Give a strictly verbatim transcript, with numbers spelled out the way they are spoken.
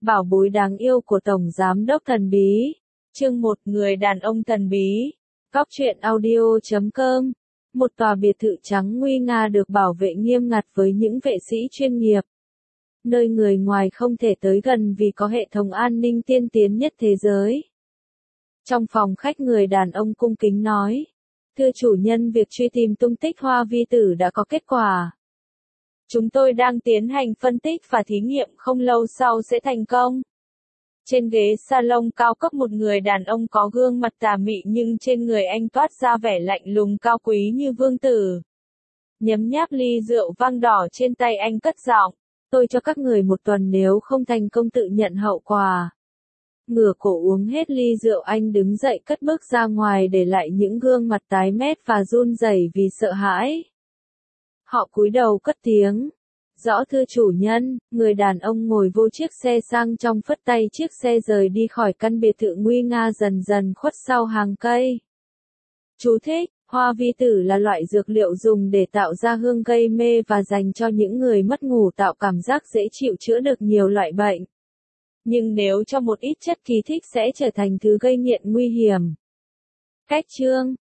Bảo bối đáng yêu của Tổng Giám đốc thần bí. Chương một, người đàn ông thần bí. Góc truyện audio chấm com. Một tòa biệt thự trắng nguy nga được bảo vệ nghiêm ngặt với những vệ sĩ chuyên nghiệp. Nơi người ngoài không thể tới gần vì có hệ thống an ninh tiên tiến nhất thế giới. Trong phòng khách, người đàn ông cung kính nói: "Thưa chủ nhân, việc truy tìm tung tích Hoa Vi Tử đã có kết quả. Chúng tôi đang tiến hành phân tích và thí nghiệm, không lâu sau sẽ thành công." Trên ghế salon cao cấp, một người đàn ông có gương mặt tà mị nhưng trên người anh toát ra vẻ lạnh lùng cao quý như vương tử. Nhấm nháp ly rượu vang đỏ trên tay, anh cất giọng: "Tôi cho các người một tuần, nếu không thành công tự nhận hậu quả." Ngửa cổ uống hết ly rượu, anh đứng dậy cất bước ra ngoài, để lại những gương mặt tái mét và run rẩy vì sợ hãi. Họ cúi đầu cất tiếng: "Rõ thưa chủ nhân." Người đàn ông ngồi vô chiếc xe sang trong, phất tay chiếc xe rời đi khỏi căn biệt thự nguy nga, dần dần khuất sau hàng cây. Chú thích: Hoa vi tử là loại dược liệu dùng để tạo ra hương gây mê và dành cho những người mất ngủ, tạo cảm giác dễ chịu, chữa được nhiều loại bệnh. Nhưng nếu cho một ít chất kích thích sẽ trở thành thứ gây nghiện nguy hiểm. Cách chương